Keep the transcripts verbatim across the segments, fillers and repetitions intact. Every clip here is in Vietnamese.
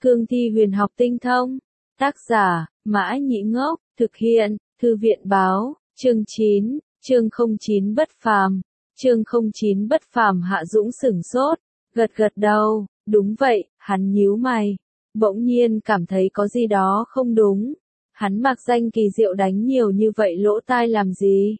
Cương thi huyền học tinh thông. Tác giả, Mã Nhĩ Ngốc, thực hiện, Thư viện báo, chương chín, chương không chín bất phàm. Chương không chín bất phàm Hạ Dũng sửng sốt, gật gật đầu, đúng vậy, hắn nhíu mày. Bỗng nhiên cảm thấy có gì đó không đúng. Hắn mặc danh kỳ diệu đánh nhiều như vậy lỗ tai làm gì?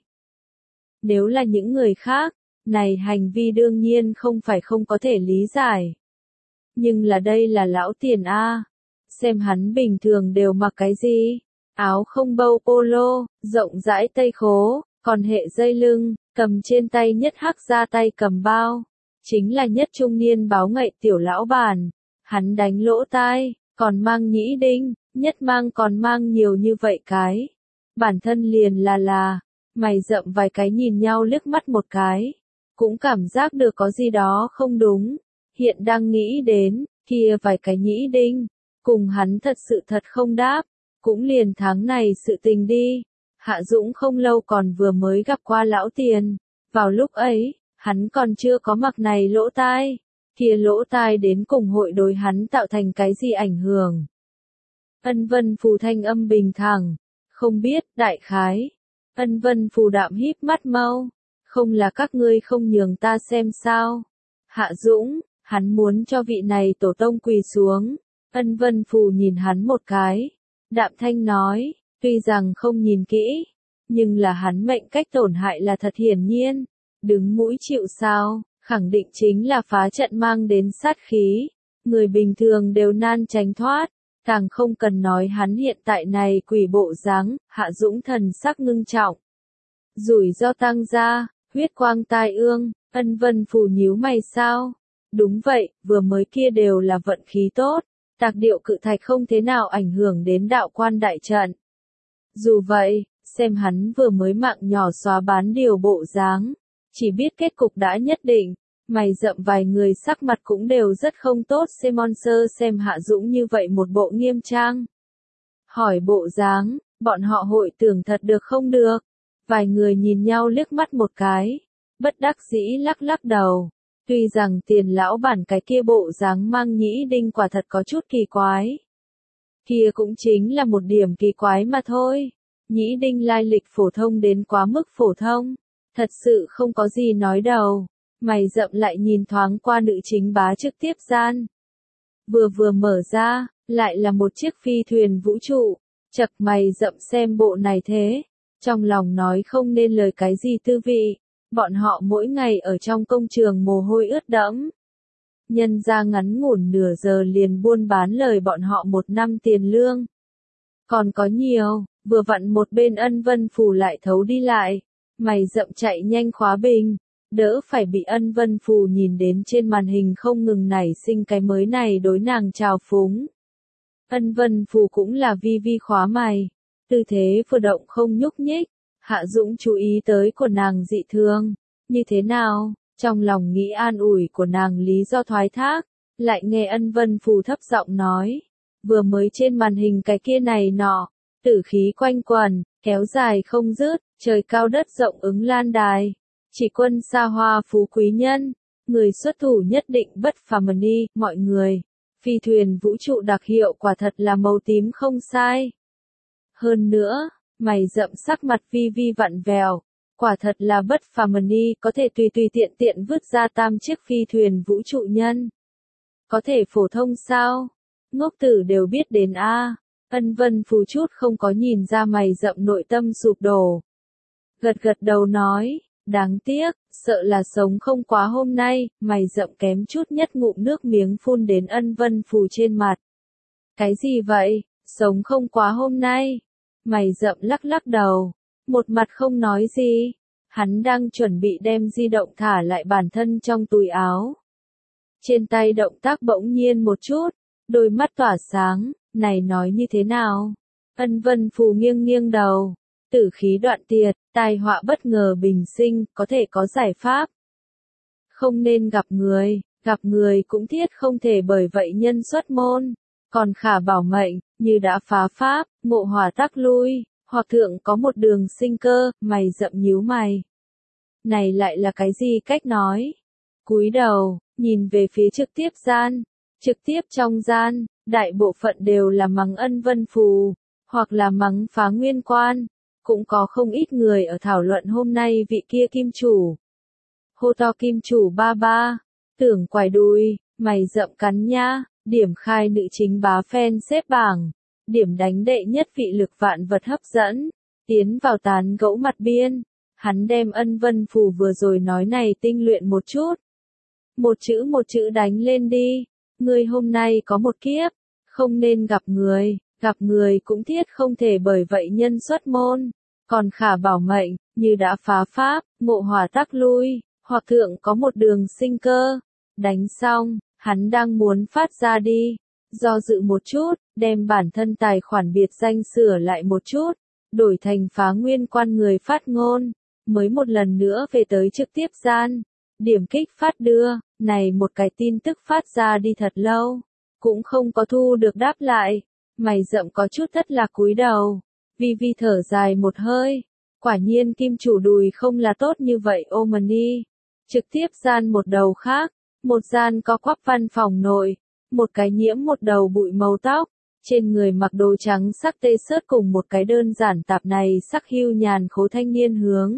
Nếu là những người khác, này hành vi đương nhiên không phải không có thể lý giải. Nhưng là đây là lão tiền A. Xem hắn bình thường đều mặc cái gì? Áo không bâu polo, rộng rãi tây khố, còn hệ dây lưng, cầm trên tay nhất hắc ra tay cầm bao. Chính là nhất trung niên báo ngậy tiểu lão bản. Hắn đánh lỗ tai, còn mang nhĩ đinh, nhất mang còn mang nhiều như vậy cái. Bản thân liền là là, mày rậm vài cái nhìn nhau liếc mắt một cái. Cũng cảm giác được có gì đó không đúng. Hiện đang nghĩ đến, kia vài cái nhĩ đinh, cùng hắn thật sự thật không đáp. Cũng liền tháng này sự tình đi. Hạ Dũng không lâu còn vừa mới gặp qua lão tiền. Vào lúc ấy, hắn còn chưa có mặc này lỗ tai. Kia lỗ tai đến cùng hội đối hắn tạo thành cái gì ảnh hưởng. Ân Vân Phù thanh âm bình thẳng. Không biết, đại khái. Ân Vân Phù đạm híp mắt mau. Không là các ngươi không nhường ta xem sao. Hạ Dũng, hắn muốn cho vị này tổ tông quỳ xuống. Ân Vân Phù nhìn hắn một cái. Đạm thanh nói, tuy rằng không nhìn kỹ, nhưng là hắn mệnh cách tổn hại là thật hiển nhiên. Đứng mũi chịu sao, khẳng định chính là phá trận mang đến sát khí. Người bình thường đều nan tránh thoát. Càng không cần nói hắn hiện tại này quỷ bộ dáng. Hạ Dũng thần sắc ngưng trọng. Rủi ro tăng ra, huyết quang tai ương, Ân Vân Phù nhíu mày sao? Đúng vậy, vừa mới kia đều là vận khí tốt. Tạc điệu cự thạch không thế nào ảnh hưởng đến đạo quan đại trận. Dù vậy, xem hắn vừa mới mạng nhỏ xóa bán điều bộ dáng, chỉ biết kết cục đã nhất định. Mày rậm vài người sắc mặt cũng đều rất không tốt. Simon Sơ xem Hạ Dũng như vậy một bộ nghiêm trang. Hỏi bộ dáng, bọn họ hội tưởng thật được không được. Vài người nhìn nhau liếc mắt một cái. Bất đắc dĩ lắc lắc đầu. Tuy rằng tiền lão bản cái kia bộ dáng mang nhĩ đinh quả thật có chút kỳ quái. Kia cũng chính là một điểm kỳ quái mà thôi. Nhĩ đinh lai lịch phổ thông đến quá mức phổ thông. Thật sự không có gì nói đầu. Mày rậm lại nhìn thoáng qua nữ chính bá trực tiếp gian. Vừa vừa mở ra, lại là một chiếc phi thuyền vũ trụ. Chật mày rậm xem bộ này thế. Trong lòng nói không nên lời cái gì tư vị. Bọn họ mỗi ngày ở trong công trường mồ hôi ướt đẫm. Nhân ra ngắn ngủn nửa giờ liền buôn bán lời bọn họ một năm tiền lương. Còn có nhiều, vừa vặn một bên Ân Vân Phù lại thấu đi lại. Mày rậm chạy nhanh khóa bình. Đỡ phải bị Ân Vân Phù nhìn đến trên màn hình không ngừng nảy sinh cái mới này đối nàng trào phúng. Ân Vân Phù cũng là vi vi khóa mày. Tư thế vừa động không nhúc nhích. Hạ Dũng chú ý tới của nàng dị thường. Như thế nào? Trong lòng nghĩ an ủi của nàng lý do thoái thác. Lại nghe Ân Vân Phù thấp giọng nói. Vừa mới trên màn hình cái kia này nọ. Tử khí quanh quần, kéo dài không dứt, trời cao đất rộng ứng lan đài. Chỉ quân xa hoa phú quý nhân. Người xuất thủ nhất định bất phàm đi, mọi người. Phi thuyền vũ trụ đặc hiệu quả thật là màu tím không sai. Hơn nữa, mày rậm sắc mặt vi vi vặn vèo. Quả thật là bất phàm đi, có thể tùy tùy tiện tiện vứt ra tam chiếc phi thuyền vũ trụ nhân. Có thể phổ thông sao? Ngốc tử đều biết đến a. Ân Vân Phù chút không có nhìn ra mày rậm nội tâm sụp đổ. Gật gật đầu nói, đáng tiếc, sợ là sống không quá hôm nay. Mày rậm kém chút nhất ngụm nước miếng phun đến Ân Vân Phù trên mặt. Cái gì vậy? Sống không quá hôm nay? Mày rậm lắc lắc đầu, một mặt không nói gì. Hắn đang chuẩn bị đem di động thả lại bản thân trong túi áo. Trên tay động tác bỗng nhiên một chút, đôi mắt tỏa sáng, này nói như thế nào? Ân Vân Phù nghiêng nghiêng đầu, tử khí đoạn tiệt, tai họa bất ngờ bình sinh, có thể có giải pháp. Không nên gặp người, gặp người cũng thiết không thể bởi vậy nhân xuất môn. Còn khả bảo mệnh, như đã phá pháp, ngộ hỏa tắc lui, hoặc thượng có một đường sinh cơ, mày rậm nhíu mày. Này lại là cái gì cách nói? Cúi đầu, nhìn về phía trực tiếp gian. Trực tiếp trong gian, đại bộ phận đều là mắng Ân Vân Phù, hoặc là mắng Phá Nguyên Quan, cũng có không ít người ở thảo luận hôm nay vị kia kim chủ. Hô to kim chủ ba ba, tưởng quải đùi, mày rậm cắn nha, điểm khai nữ chính bá fan xếp bảng, điểm đánh đệ nhất vị lực vạn vật hấp dẫn, tiến vào tán gẫu mặt biên, hắn đem Ân Vân Phù vừa rồi nói này tinh luyện một chút. Một chữ một chữ đánh lên đi, ngươi hôm nay có một kiếp, không nên gặp người, gặp người cũng thiết không thể bởi vậy nhân xuất môn, còn khả bảo mệnh, như đã phá pháp, ngộ hỏa tắc lui, hoặc thượng có một đường sinh cơ, đánh xong, hắn đang muốn phát ra đi, do dự một chút, đem bản thân tài khoản biệt danh sửa lại một chút, đổi thành Phá Nguyên Quan người phát ngôn, mới một lần nữa về tới trực tiếp gian, điểm kích phát đưa, này một cái tin tức phát ra đi thật lâu, cũng không có thu được đáp lại, mày rậm có chút thất lạc cúi đầu, vi vi thở dài một hơi, quả nhiên kim chủ đùi không là tốt như vậy Omani, trực tiếp gian một đầu khác, một gian có quắp văn phòng nội, một cái nhiễm một đầu bụi màu tóc, trên người mặc đồ trắng sắc tê sớt cùng một cái đơn giản tạp này sắc hưu nhàn khố thanh niên hướng.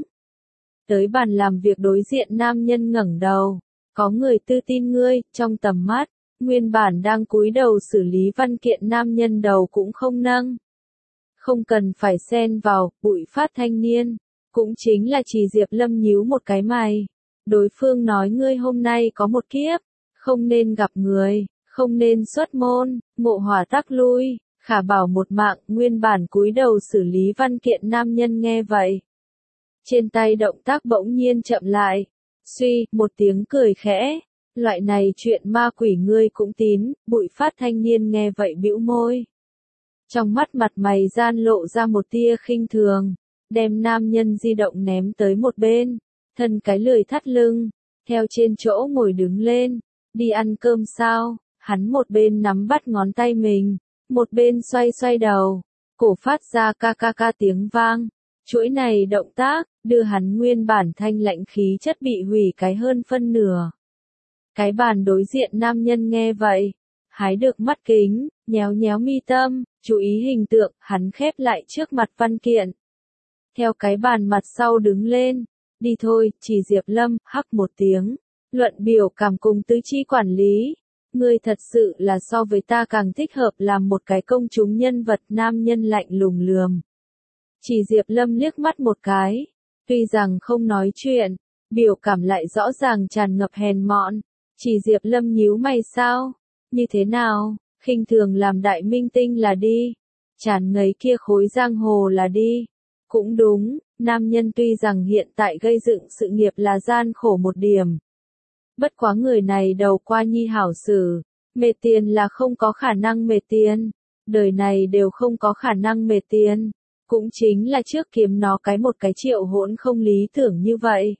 Tới bàn làm việc đối diện nam nhân ngẩng đầu, có người tư tin ngươi, trong tầm mắt, nguyên bản đang cúi đầu xử lý văn kiện nam nhân đầu cũng không nâng. Không cần phải xen vào, bụi phát thanh niên, cũng chính là chỉ Diệp Lâm nhíu một cái mày. Đối phương nói ngươi hôm nay có một kiếp, không nên gặp người, không nên xuất môn, ngộ hỏa tắc lui, khả bảo một mạng, nguyên bản cúi đầu xử lý văn kiện nam nhân nghe vậy. Trên tay động tác bỗng nhiên chậm lại, suy, một tiếng cười khẽ, loại này chuyện ma quỷ ngươi cũng tín, bụi phát thanh niên nghe vậy bĩu môi. Trong mắt mặt mày gian lộ ra một tia khinh thường, đem nam nhân di động ném tới một bên, thân cái lười thắt lưng, theo trên chỗ ngồi đứng lên, đi ăn cơm sao, hắn một bên nắm bắt ngón tay mình, một bên xoay xoay đầu, cổ phát ra ca ca ca tiếng vang, chuỗi này động tác, đưa hắn nguyên bản thanh lạnh khí chất bị hủy cái hơn phân nửa. Cái bàn đối diện nam nhân nghe vậy, hái được mắt kính, nhéo nhéo mi tâm, chú ý hình tượng, hắn khép lại trước mặt văn kiện. Theo cái bàn mặt sau đứng lên, đi thôi, chỉ Diệp Lâm, hắc một tiếng, luận biểu cảm cùng tứ chi quản lý. Ngươi thật sự là so với ta càng thích hợp làm một cái công chúng nhân vật nam nhân lạnh lùng lườm. Chỉ Diệp Lâm liếc mắt một cái, tuy rằng không nói chuyện, biểu cảm lại rõ ràng tràn ngập hèn mọn. Chỉ Diệp Lâm nhíu mày sao? Như thế nào? Khinh thường làm đại minh tinh là đi. Chán ngấy kia khối giang hồ là đi. Cũng đúng, nam nhân tuy rằng hiện tại gây dựng sự nghiệp là gian khổ một điểm. Bất quá người này đầu qua nhi hảo xử, mệt tiền là không có khả năng mệt tiền, đời này đều không có khả năng mệt tiền, cũng chính là trước kiếm nó cái một cái triệu hỗn không lý tưởng như vậy.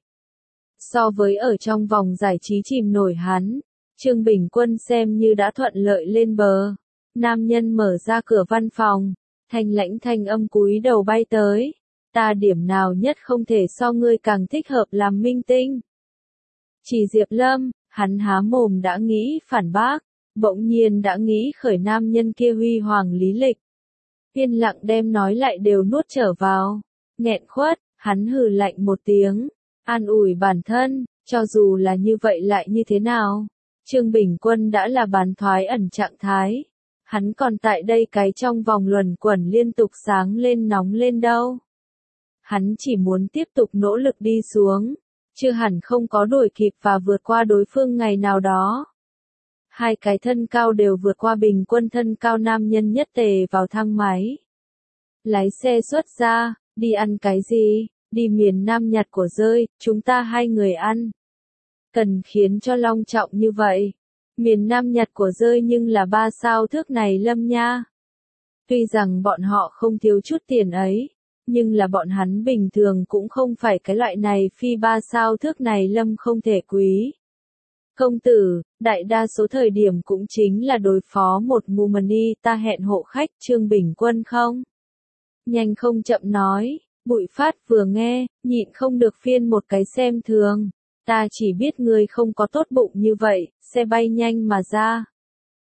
So với ở trong vòng giải trí chìm nổi hắn, Trương Bình Quân xem như đã thuận lợi lên bờ, nam nhân mở ra cửa văn phòng, thanh lãnh thanh âm cúi đầu bay tới, ta điểm nào nhất không thể so ngươi càng thích hợp làm minh tinh. Chỉ Diệp Lâm, hắn há mồm đã nghĩ phản bác, bỗng nhiên đã nghĩ khởi nam nhân kia huy hoàng lý lịch. Yên lặng đem nói lại đều nuốt trở vào, nghẹn khuất, hắn hừ lạnh một tiếng, an ủi bản thân, cho dù là như vậy lại như thế nào. Trương Bình Quân đã là bán thoái ẩn trạng thái, hắn còn tại đây cái trong vòng luẩn quẩn liên tục sáng lên nóng lên đâu. Hắn chỉ muốn tiếp tục nỗ lực đi xuống. Chưa hẳn không có đuổi kịp và vượt qua đối phương ngày nào đó. Hai cái thân cao đều vượt qua bình quân thân cao nam nhân nhất tề vào thang máy. Lái xe xuất ra, đi ăn cái gì, đi miền Nam nhặt của rơi, chúng ta hai người ăn. Cần khiến cho long trọng như vậy. Miền Nam nhặt của rơi nhưng là ba sao thước này Lâm nha. Tuy rằng bọn họ không thiếu chút tiền ấy. Nhưng là bọn hắn bình thường cũng không phải cái loại này phi ba sao thước này Lâm không thể quý. Công tử, đại đa số thời điểm cũng chính là đối phó một ngu money ta hẹn hộ khách Trương Bình Quân không? Nhanh không chậm nói, Bụi Phát vừa nghe, nhịn không được phiên một cái xem thường. Ta chỉ biết ngươi không có tốt bụng như vậy, xe bay nhanh mà ra.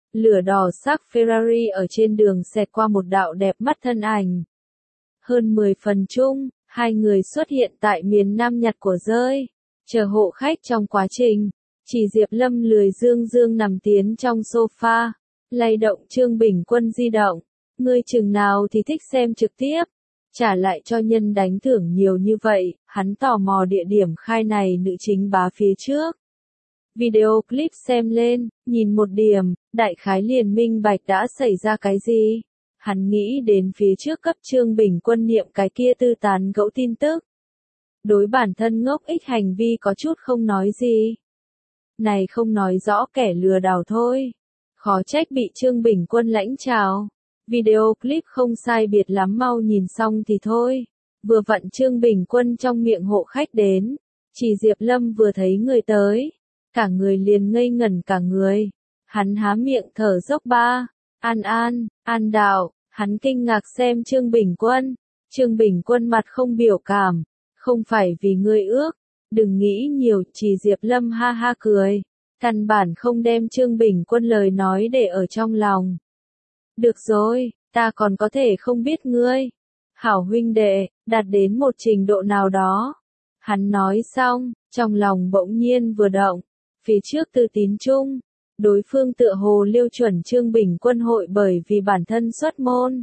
Lửa đỏ sắc Ferrari ở trên đường xẹt qua một đạo đẹp mắt thân ảnh. Hơn mười phần chung, hai người xuất hiện tại miền Nam Nhật của rơi, chờ hộ khách trong quá trình. Chỉ Diệp Lâm lười dương dương nằm tiến trong sofa, lay động Trương Bình Quân di động. Ngươi chừng nào thì thích xem trực tiếp, trả lại cho nhân đánh thưởng nhiều như vậy, hắn tò mò địa điểm khai này nữ chính bá phía trước. Video clip xem lên, nhìn một điểm, đại khái liền minh bạch đã xảy ra cái gì. Hắn nghĩ đến phía trước cấp Trương Bình Quân niệm cái kia tư tán gẫu tin tức. Đối bản thân ngốc ích hành vi có chút không nói gì. Này không nói rõ kẻ lừa đảo thôi. Khó trách bị Trương Bình Quân lãnh chào. Video clip không sai biệt lắm, mau nhìn xong thì thôi. Vừa vặn Trương Bình Quân trong miệng hộ khách đến. Chỉ Diệp Lâm vừa thấy người tới. Cả người liền ngây ngẩn cả người. Hắn há miệng thở dốc ba. An An, An Đạo. Hắn kinh ngạc xem Trương Bình Quân. Trương Bình Quân mặt không biểu cảm. Không phải vì ngươi ước. Đừng nghĩ nhiều, Chỉ Diệp Lâm ha ha cười. Căn bản không đem Trương Bình Quân lời nói để ở trong lòng. Được rồi, ta còn có thể không biết ngươi. Hảo huynh đệ, đạt đến một trình độ nào đó. Hắn nói xong, trong lòng bỗng nhiên vừa động. Phía trước Tư Tín Trung, đối phương tựa hồ liêu chuẩn Trương Bình Quân hội bởi vì bản thân xuất môn.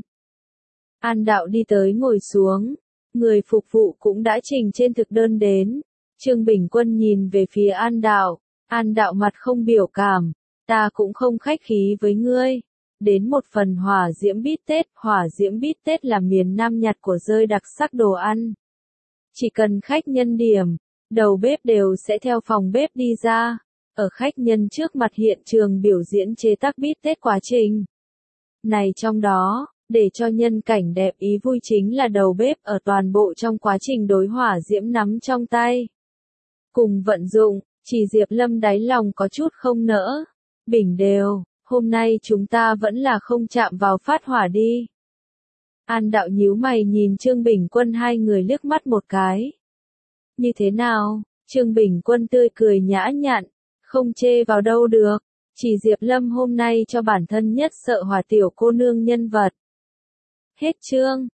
An Đạo đi tới ngồi xuống, người phục vụ cũng đã trình trên thực đơn đến. Trương Bình Quân nhìn về phía An Đạo, An Đạo mặt không biểu cảm, ta cũng không khách khí với ngươi. Đến một phần hỏa diễm bít tết, hỏa diễm bít tết là miền Nam Nhật của rơi đặc sắc đồ ăn. Chỉ cần khách nhân điểm, đầu bếp đều sẽ theo phòng bếp đi ra, ở khách nhân trước mặt hiện trường biểu diễn chế tác bít tết quá trình. Này trong đó, để cho nhân cảnh đẹp ý vui chính là đầu bếp ở toàn bộ trong quá trình đối hỏa diễm nắm trong tay. Cùng vận dụng, Chỉ Diệp Lâm đáy lòng có chút không nỡ. Bình đều, hôm nay chúng ta vẫn là không chạm vào phát hỏa đi. An Đạo nhíu mày nhìn Trương Bình Quân hai người liếc mắt một cái. Như thế nào? Trương Bình Quân tươi cười nhã nhặn, không chê vào đâu được. Chỉ Diệp Lâm hôm nay cho bản thân nhất sợ hỏa tiểu cô nương nhân vật. Hết chương.